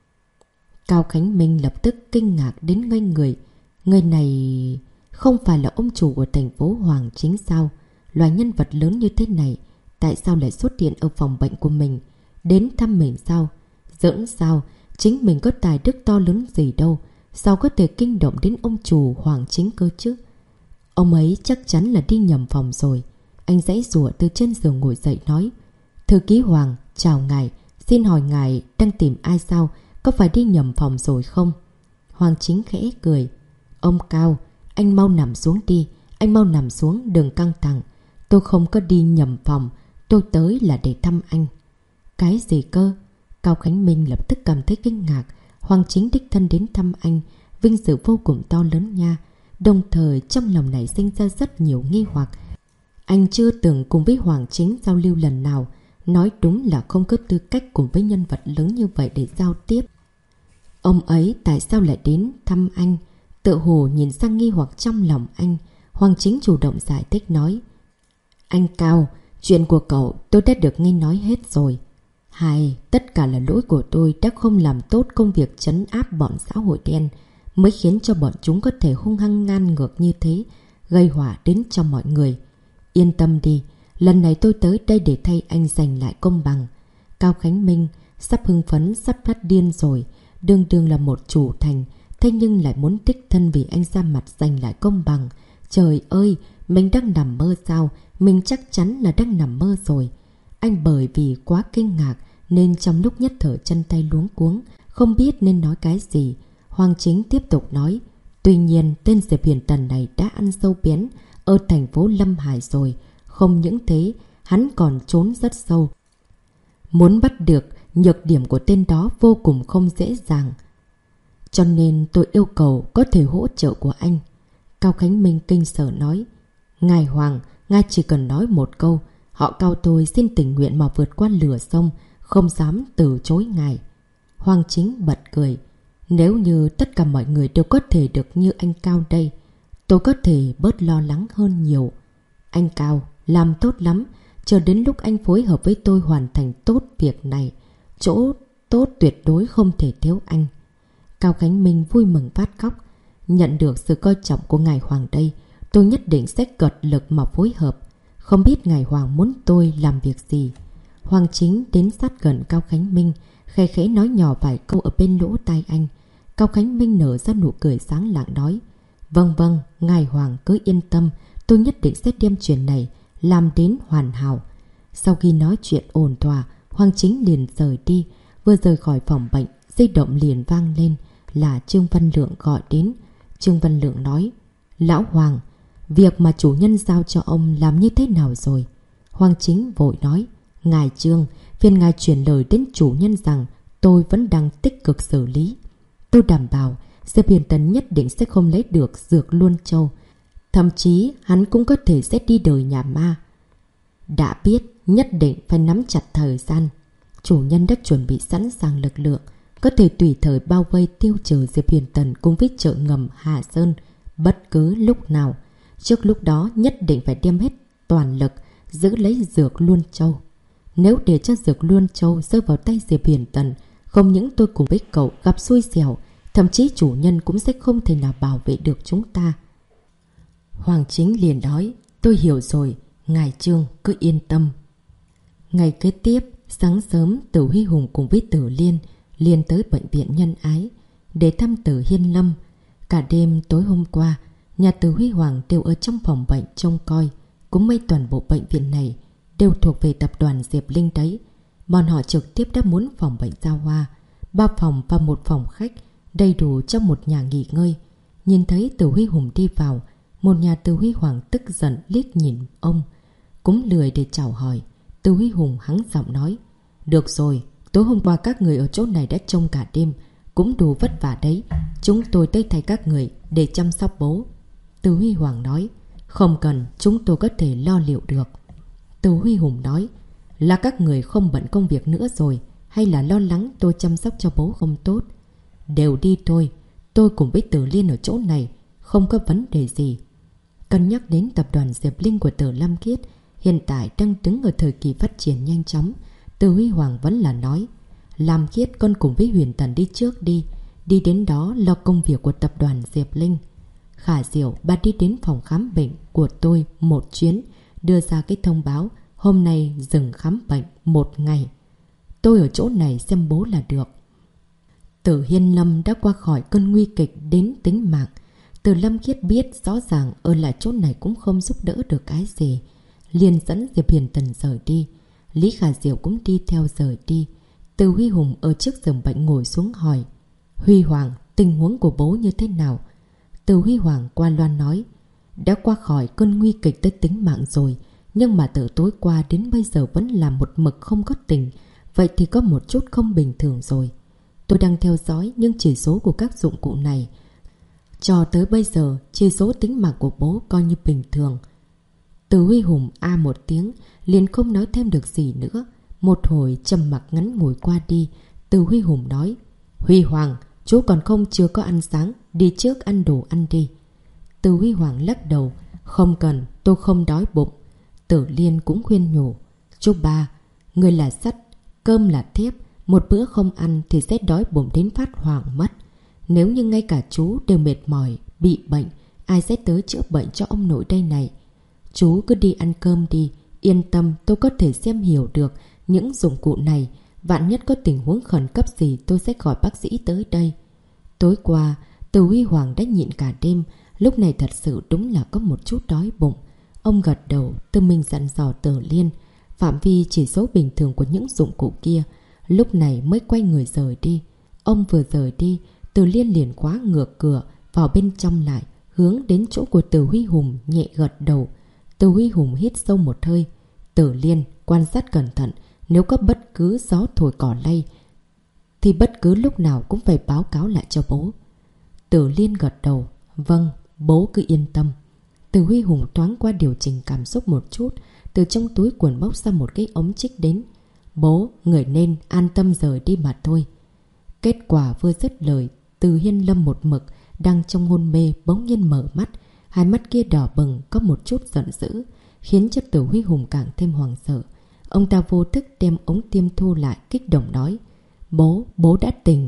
Cao Khánh Minh lập tức kinh ngạc đến ngây người. Người này không phải là ông chủ của thành phố Hoàng Chính sao? Loại nhân vật lớn như thế này, tại sao lại xuất hiện ở phòng bệnh của mình? Đến thăm mình sao? Giỡn sao? Chính mình có tài đức to lớn gì đâu, sao có thể kinh động đến ông chủ Hoàng Chính cơ chứ? Ông ấy chắc chắn là đi nhầm phòng rồi. Anh giãy giụa từ trên giường ngồi dậy nói, thư ký Hoàng, chào ngài. Xin hỏi ngài đang tìm ai sao? Có phải đi nhầm phòng rồi không? Hoàng Chính khẽ cười, ông Cao, anh mau nằm xuống đi. Anh mau nằm xuống, đừng căng thẳng. Tôi không có đi nhầm phòng, tôi tới là để thăm anh. Cái gì cơ? Cao Khánh Minh lập tức cảm thấy kinh ngạc. Hoàng Chính đích thân đến thăm anh, vinh dự vô cùng to lớn nha. Đồng thời trong lòng này sinh ra rất nhiều nghi hoặc. Anh chưa từng cùng với Hoàng Chính giao lưu lần nào. Nói đúng là không có tư cách cùng với nhân vật lớn như vậy để giao tiếp. Ông ấy tại sao lại đến thăm anh? Tự hồ nhìn sang nghi hoặc trong lòng anh. Hoàng Chính chủ động giải thích nói, anh Cao, chuyện của cậu tôi đã được nghe nói hết rồi. Tất cả là lỗi của tôi đã không làm tốt công việc trấn áp bọn xã hội đen, mới khiến cho bọn chúng có thể hung hăng ngang ngược như thế, gây họa đến cho mọi người. Yên tâm đi, lần này tôi tới đây để thay anh giành lại công bằng. Cao Khánh Minh sắp hưng phấn, sắp phát điên rồi. Đương đương là một chủ thành, thế nhưng lại muốn đích thân vì anh ra mặt giành lại công bằng. Trời ơi, mình đang nằm mơ sao? Mình chắc chắn là đang nằm mơ rồi. Anh bởi vì quá kinh ngạc nên trong lúc nhất thời chân tay luống cuống, không biết nên nói cái gì. Hoàng Chính tiếp tục nói, tuy nhiên tên Diệp Huyền Tần này đã ăn sâu bén ở thành phố Lâm Hải rồi. Không những thế, hắn còn trốn rất sâu. Muốn bắt được nhược điểm của tên đó vô cùng không dễ dàng. Cho nên tôi yêu cầu có thể hỗ trợ của anh. Cao Khánh Minh kinh sợ nói, ngài Hoàng, ngài chỉ cần nói một câu, họ Cao tôi xin tình nguyện mà vượt qua lửa sông, không dám từ chối ngài. Hoàng Chính bật cười, nếu như tất cả mọi người đều có thể được như anh Cao đây, tôi có thể bớt lo lắng hơn nhiều. Anh Cao, làm tốt lắm, chờ đến lúc anh phối hợp với tôi hoàn thành tốt việc này, chỗ tốt tuyệt đối không thể thiếu anh. Cao Khánh Minh vui mừng phát khóc, nhận được sự coi trọng của ngài Hoàng đây, tôi nhất định sẽ cật lực mà phối hợp. Không biết ngài Hoàng muốn tôi làm việc gì? Hoàng Chính đến sát gần Cao Khánh Minh, khẽ khẽ nói nhỏ vài câu ở bên lỗ tai anh. Cao Khánh Minh nở ra nụ cười sáng lạng nói: Vâng vâng, ngài Hoàng cứ yên tâm, tôi nhất định sẽ đem chuyện này làm đến hoàn hảo. Sau khi nói chuyện ổn thỏa, Hoàng Chính liền rời đi. Vừa rời khỏi phòng bệnh, di động liền vang lên, là Trương Văn Lượng gọi đến. Trương Văn Lượng nói: Lão Hoàng, việc mà chủ nhân giao cho ông làm như thế nào rồi? Hoàng Chính vội nói: Ngài Trương, phiền ngài truyền lời đến chủ nhân rằng tôi vẫn đang tích cực xử lý. Tôi đảm bảo Diệp Hiền Tần nhất định sẽ không lấy được dược Luân Châu. Thậm chí hắn cũng có thể sẽ đi đời nhà ma. Đã biết, nhất định phải nắm chặt thời gian. Chủ nhân đã chuẩn bị sẵn sàng lực lượng, có thể tùy thời bao vây tiêu trừ Diệp Hiền Tần cùng với chợ ngầm Hà Sơn bất cứ lúc nào. Trước lúc đó nhất định phải đem hết toàn lực giữ lấy dược Luân Châu. Nếu để cho dược Luân Châu rơi vào tay Diệp Hiền Tần, không những tôi cùng với cậu gặp xui xẻo, thậm chí chủ nhân cũng sẽ không thể nào bảo vệ được chúng ta. Hoàng Chính liền nói: Tôi hiểu rồi, ngài Trương cứ yên tâm. Ngày kế tiếp, sáng sớm Từ Huy Hùng cùng với Tử Liên liền tới bệnh viện Nhân Ái để thăm Tử Hiên Lâm. Cả đêm tối hôm qua, nhà Từ Huy Hoàng đều ở trong phòng bệnh trông coi. Cũng may toàn bộ bệnh viện này đều thuộc về tập đoàn Diệp Linh đấy. Bọn họ trực tiếp đã muốn phòng bệnh giao hoa, 3 phòng và 1 phòng khách, đầy đủ trong một nhà nghỉ ngơi. Nhìn thấy Từ Huy Hùng đi vào, một nhà Từ Huy Hoàng tức giận liếc nhìn ông, cũng lười để chào hỏi. Từ Huy Hùng hắng giọng nói: Được rồi, tối hôm qua các người ở chỗ này đã trông cả đêm, cũng đủ vất vả đấy. Chúng tôi tới thay các người để chăm sóc bố. Từ Huy Hoàng nói: Không cần, chúng tôi có thể lo liệu được. Từ Huy Hùng nói: Là các người không bận công việc nữa rồi, hay là lo lắng tôi chăm sóc cho bố không tốt? Đều đi thôi, tôi cùng với Tử Liên ở chỗ này, không có vấn đề gì. Cân nhắc đến tập đoàn Diệp Linh của Tử Lâm Khiết hiện tại đang đứng ở thời kỳ phát triển nhanh chóng, Từ Huy Hoàng vẫn là nói: Lam Khiết, con cùng với Huyền Tần đi trước đi. Đi đến đó lo công việc của tập đoàn Diệp Linh. Khả Diệu, bà đi đến phòng khám bệnh của tôi một chuyến, đưa ra cái thông báo hôm nay dừng khám bệnh 1 ngày. Tôi ở chỗ này xem bố là được. Tử Hiên Lâm đã qua khỏi cơn nguy kịch đến tính mạng. Từ Lâm Khiết biết rõ ràng ở lại chỗ này cũng không giúp đỡ được cái gì, liền dẫn Diệp Hiền Tần rời đi. Lý Khả Diệu cũng đi theo rời đi. Từ Huy Hùng ở trước giường bệnh ngồi xuống hỏi: Huy Hoàng, tình huống của bố như thế nào? Từ Huy Hoàng qua loa nói: Đã qua khỏi cơn nguy kịch tới tính mạng rồi, nhưng mà từ tối qua đến bây giờ vẫn là một mực không có tỉnh. Vậy thì có một chút không bình thường rồi. Tôi đang theo dõi những chỉ số của các dụng cụ này. Cho tới bây giờ, chỉ số tính mạng của bố coi như bình thường. Từ Huy Hùng a một tiếng, liền không nói thêm được gì nữa. Một hồi trầm mặc ngắn ngủi qua đi, Từ Huy Hùng nói: Huy Hoàng, chú còn không chưa có ăn sáng, đi trước ăn đồ ăn đi. Từ Huy Hoàng lắc đầu: Không cần, tôi không đói bụng. Tử Liên cũng khuyên nhủ: Chú ba, người là sắt, cơm là thiếp, một bữa không ăn thì sẽ đói bụng đến phát hoảng mất. Nếu như ngay cả chú đều mệt mỏi, bị bệnh, ai sẽ tới chữa bệnh cho ông nội đây này? Chú cứ đi ăn cơm đi, yên tâm, tôi có thể xem hiểu được những dụng cụ này. Vạn nhất có tình huống khẩn cấp gì tôi sẽ gọi bác sĩ tới đây. Tối qua, Từ Huy Hoàng đã nhịn cả đêm, lúc này thật sự đúng là có một chút đói bụng. Ông gật đầu, tự mình dặn dò Tử Liên phạm vi chỉ số bình thường của những dụng cụ kia, lúc này mới quay người rời đi. Ông vừa rời đi, Tử Liên liền khóa ngược cửa vào bên trong lại, hướng đến chỗ của Từ Huy Hùng nhẹ gật đầu. Từ Huy Hùng hít sâu một hơi: Tử Liên, quan sát cẩn thận, nếu có bất cứ gió thổi cỏ lay thì bất cứ lúc nào cũng phải báo cáo lại cho bố. Tử Liên gật đầu: Vâng, bố cứ yên tâm. Từ Huy Hùng thoáng qua điều chỉnh cảm xúc một chút, từ trong túi quần bóc ra một cái ống trích đến: Bố, người nên an tâm rời đi mà thôi. Kết quả vừa dứt lời, Từ Hiên Lâm một mực đang trong hôn mê bỗng nhiên mở mắt, hai mắt kia đỏ bừng, có một chút giận dữ, khiến cho Từ Huy Hùng càng thêm hoảng sợ. Ông ta vô thức đem ống tiêm thu lại, kích động nói: Bố đã tỉnh.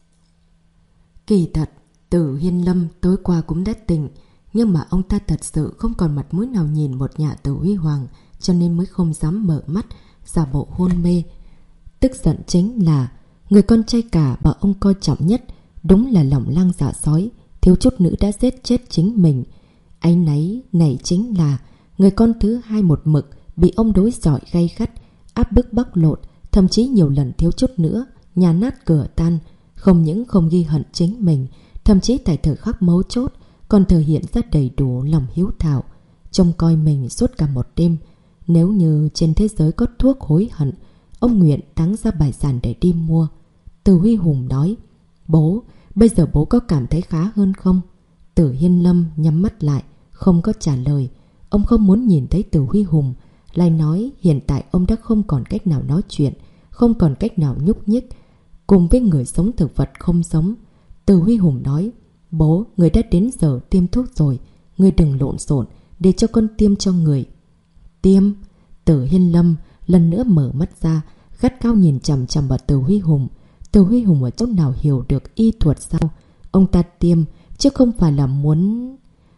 Kỳ thật, Từ Hiên Lâm tối qua cũng đã tỉnh, nhưng mà ông ta thật sự không còn mặt mũi nào nhìn một nhà Từ Huy Hoàng, cho nên mới không dám mở mắt, giả bộ hôn mê. Tức giận chính là người con trai cả mà ông coi trọng nhất đúng là lòng lang dạ sói, thiếu chút nữa đã giết chết chính mình. Áy náy này chính là người con thứ hai một mực bị ông đối chọi gay gắt, áp bức bóc lột, thậm chí nhiều lần thiếu chút nữa nhà nát cửa tan. Không những không ghi hận chính mình, thậm chí tại thời khắc mấu chốt còn thể hiện ra đầy đủ lòng hiếu thảo, trông coi mình suốt cả một đêm. Nếu như trên thế giới có thuốc hối hận, ông nguyện táng ra bài sản để đi mua. Từ Huy Hùng nói: Bố, bây giờ bố có cảm thấy khá hơn không? Từ Hiên Lâm nhắm mắt lại, không có trả lời. Ông không muốn nhìn thấy Từ Huy Hùng. Lại nói hiện tại ông đã không còn cách nào nói chuyện, không còn cách nào nhúc nhích cùng với người sống thực vật không sống. Từ Huy Hùng nói: Bố, người đã đến giờ tiêm thuốc rồi, người đừng lộn xộn, để cho con tiêm cho người. Tiêm? Từ Hiên Lâm lần nữa mở mắt ra, gắt cao nhìn chằm chằm vào Từ Huy Hùng. Từ Huy Hùng ở chỗ nào hiểu được y thuật sao? Ông ta tiêm chứ không phải là muốn...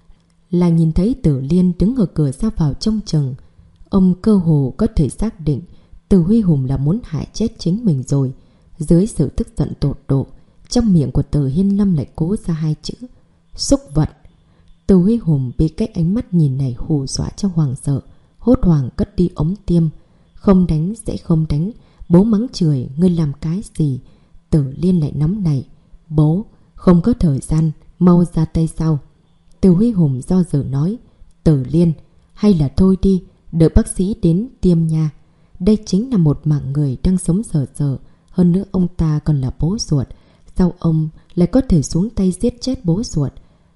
Là nhìn thấy Tử Liên đứng ở cửa ra vào trông chừng. Ông cơ hồ có thể xác định Từ Huy Hùng là muốn hại chết chính mình rồi. Dưới sự tức giận tột độ, trong miệng của Từ Hiên Lâm lại cố ra hai chữ: xúc vật. Từ Huy Hùng bị cái ánh mắt nhìn này hù dọa cho hoàng sợ, hốt hoảng cất đi ống tiêm. Không đánh sẽ không đánh. Bố mắng chửi: ngươi làm cái gì? Tử Liên lại nóng nảy: Bố, không có thời gian, mau ra tay sau. Từ Huy Hùng do dự nói: Tử Liên, hay là thôi đi, đợi bác sĩ đến tiêm nha. Đây chính là một mạng người đang sống dở dở. Hơn nữa ông ta còn là bố ruột. Sao ông lại có thể xuống tay giết chết bố ruột?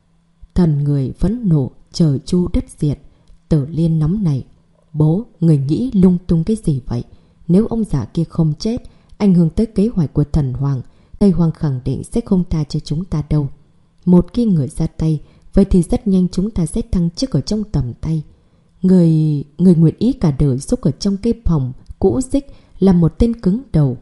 Thần người phẫn nộ, trời chu đất diệt. Tử Liên nóng nảy: Bố, người nghĩ lung tung cái gì vậy? Nếu ông già kia không chết, ảnh hưởng tới kế hoạch của thần hoàng, Tây Hoàng khẳng định sẽ không tha cho chúng ta đâu. Một khi người ra tay, vậy thì rất nhanh chúng ta sẽ thăng chức ở trong tầm tay. Người nguyện ý cả đời xúc ở trong cái phòng cũ rích là một tên cứng đầu.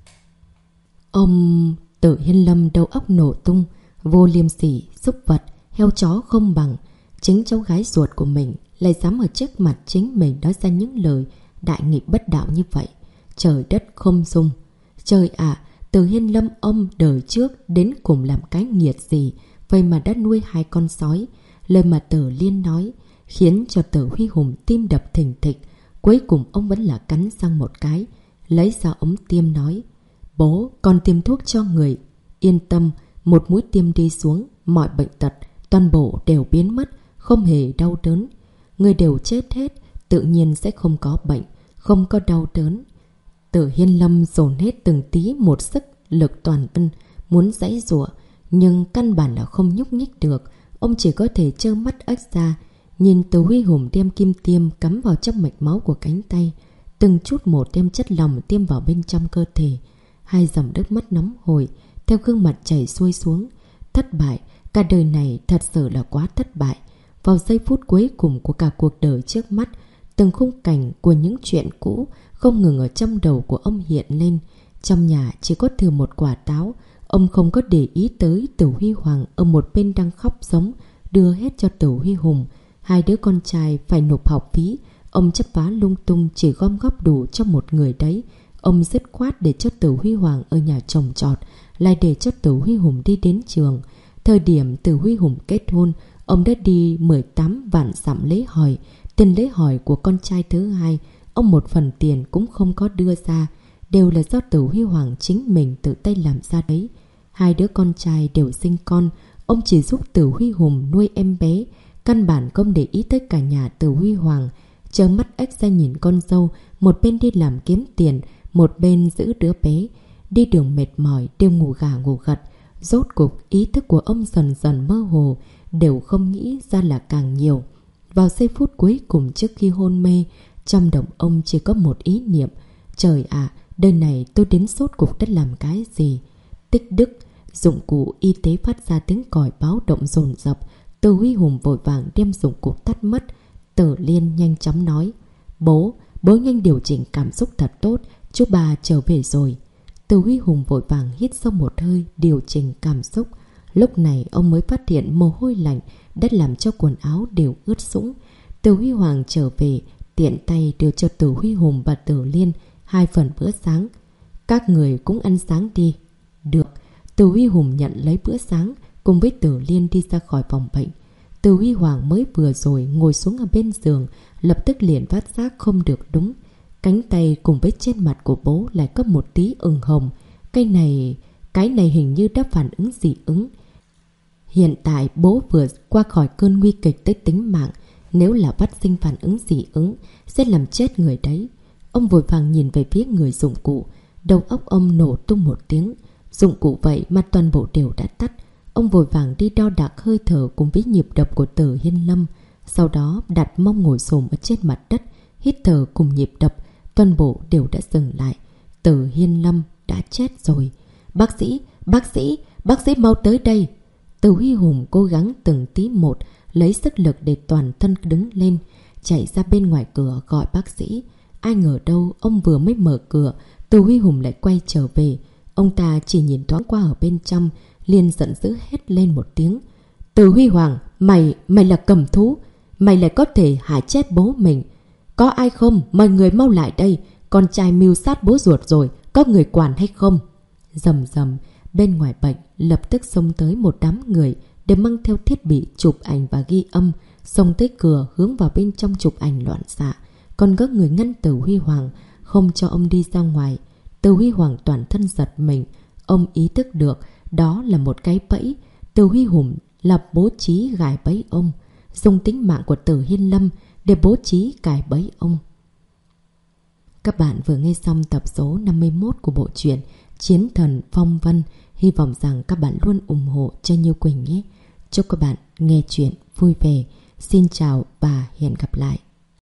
Ông Tử Hiên Lâm đầu óc nổ tung, vô liêm sỉ, xúc vật, heo chó không bằng. Chính cháu gái ruột của mình lại dám ở trước mặt chính mình nói ra những lời đại nghịch bất đạo như vậy. Trời đất không dung. Trời ạ, Từ Hiên Lâm ông đời trước đến cùng làm cái nghiệt gì vậy mà đã nuôi hai con sói. Lời mà Tử Liên nói khiến cho Từ Huy Hùng tim đập thình thịch. Cuối cùng ông vẫn là cắn răng một cái, lấy ra ống tiêm nói: Bố, con tiêm thuốc cho người. Yên tâm, một mũi tiêm đi xuống, mọi bệnh tật toàn bộ đều biến mất, không hề đau đớn. Người đều chết hết, tự nhiên sẽ không có bệnh, không có đau đớn. Tử Hiên Lâm dồn hết từng tí một sức lực toàn thân, muốn giãy giụa nhưng căn bản là không nhúc nhích được. Ông chỉ có thể trơ mắt ếch ra, nhìn Từ Huy Hùng đem kim tiêm cắm vào trong mạch máu của cánh tay, từng chút một đem chất lỏng tiêm vào bên trong cơ thể. Hai dòng nước mắt nóng hổi theo gương mặt chảy xuôi xuống. Thất bại, cả đời này thật sự là quá thất bại. Vào giây phút cuối cùng của cả cuộc đời trước mắt, từng khung cảnh của những chuyện cũ không ngừng ở trong đầu của ông hiện lên. Trong nhà chỉ có thừa một quả táo. Ông không có để ý tới Tử Huy Hoàng ở một bên đang khóc giống, đưa hết cho Tử Huy Hùng. Hai đứa con trai phải nộp học phí, ông chấp vá lung tung chỉ gom góp đủ cho một người đấy. Ông dứt khoát để cho Tử Huy Hoàng ở nhà trồng trọt, lại để cho Tử Huy Hùng đi đến trường. Thời điểm Tử Huy Hùng kết hôn, ông đã đi 18 vạn dặm lấy hỏi. Tiền lấy hỏi của con trai thứ hai, ông một phần tiền cũng không có đưa ra, đều là do Tử Huy Hoàng chính mình tự tay làm ra đấy. Hai đứa con trai đều sinh con, ông chỉ giúp Tử Huy Hùng nuôi em bé, căn bản không để ý tới cả nhà Tử Huy Hoàng. Trơ mắt ếch ra nhìn con dâu, một bên đi làm kiếm tiền, một bên giữ đứa bé. Đi đường mệt mỏi, đều ngủ gà ngủ gật. Rốt cục ý thức của ông dần dần mơ hồ, đều không nghĩ ra là càng nhiều. Vào giây phút cuối cùng trước khi hôn mê, trong đầu ông chỉ có một ý niệm: trời ạ, đời này tôi đến rốt cục đã làm cái gì? Tích đức, dụng cụ y tế phát ra tiếng còi báo động dồn dập. Từ Huy Hùng vội vàng đem dụng cụ tắt mất. Tử Liên nhanh chóng nói: Bố nhanh điều chỉnh cảm xúc thật tốt, chú bà trở về rồi. Từ Huy Hùng vội vàng hít sâu một hơi, điều chỉnh cảm xúc. Lúc này ông mới phát hiện mồ hôi lạnh đã làm cho quần áo đều ướt sũng. Từ Huy Hoàng trở về, tiện tay đưa cho Từ Huy Hùng và Từ Liên 2 phần bữa sáng. Các người cũng ăn sáng đi. Được. Từ Huy Hùng nhận lấy bữa sáng cùng với Từ Liên đi ra khỏi phòng bệnh. Từ Huy Hoàng mới vừa rồi ngồi xuống ở bên giường, lập tức liền phát giác không được đúng. Cánh tay cùng với trên mặt của bố lại có một tí ửng hồng. Cái này hình như đã phản ứng dị ứng. Hiện tại bố vừa qua khỏi cơn nguy kịch tới tính mạng. Nếu là phát sinh phản ứng dị ứng sẽ làm chết người đấy. Ông vội vàng nhìn về phía người dụng cụ. Đầu óc ông nổ tung một tiếng. Dụng cụ vậy mà toàn bộ đều đã tắt. Ông vội vàng đi đo đạc hơi thở cùng với nhịp đập của Từ Hiên Lâm. Sau đó đặt mông ngồi xổm ở trên mặt đất, hít thở cùng nhịp đập. Toàn bộ đều đã dừng lại. Từ Hiên Lâm đã chết rồi. Bác sĩ mau tới đây. Từ Huy Hùng cố gắng từng tí một lấy sức lực để toàn thân đứng lên, chạy ra bên ngoài cửa gọi bác sĩ. Ai ngờ đâu ông vừa mới mở cửa, Từ Huy Hùng lại quay trở về. Ông ta chỉ nhìn thoáng qua ở bên trong, liền giận dữ hét lên một tiếng. Từ Huy Hoàng, mày là cầm thú. Mày lại có thể hại chết bố mình. Có ai không? Mời người mau lại đây. Con trai mưu sát bố ruột rồi, có người quản hay không? Rầm rầm, bên ngoài bệnh lập tức xông tới một đám người để mang theo thiết bị chụp ảnh và ghi âm, xông tới cửa hướng vào bên trong chụp ảnh loạn xạ. Còn có người ngăn Từ Huy Hoàng, không cho ông đi ra ngoài. Từ Huy Hoàng toàn thân giật mình. Ông ý thức được đó là một cái bẫy. Từ Huy Hùng là bố trí gài bẫy ông, dùng tính mạng của Từ Hiên Lâm để bố trí gài bẫy ông. Các bạn vừa nghe xong tập số 51 của bộ truyện Chiến Thần Phong Vân. Hy vọng rằng các bạn luôn ủng hộ cho Như Quỳnh nhé. Chúc các bạn nghe chuyện vui vẻ. Xin chào và hẹn gặp lại.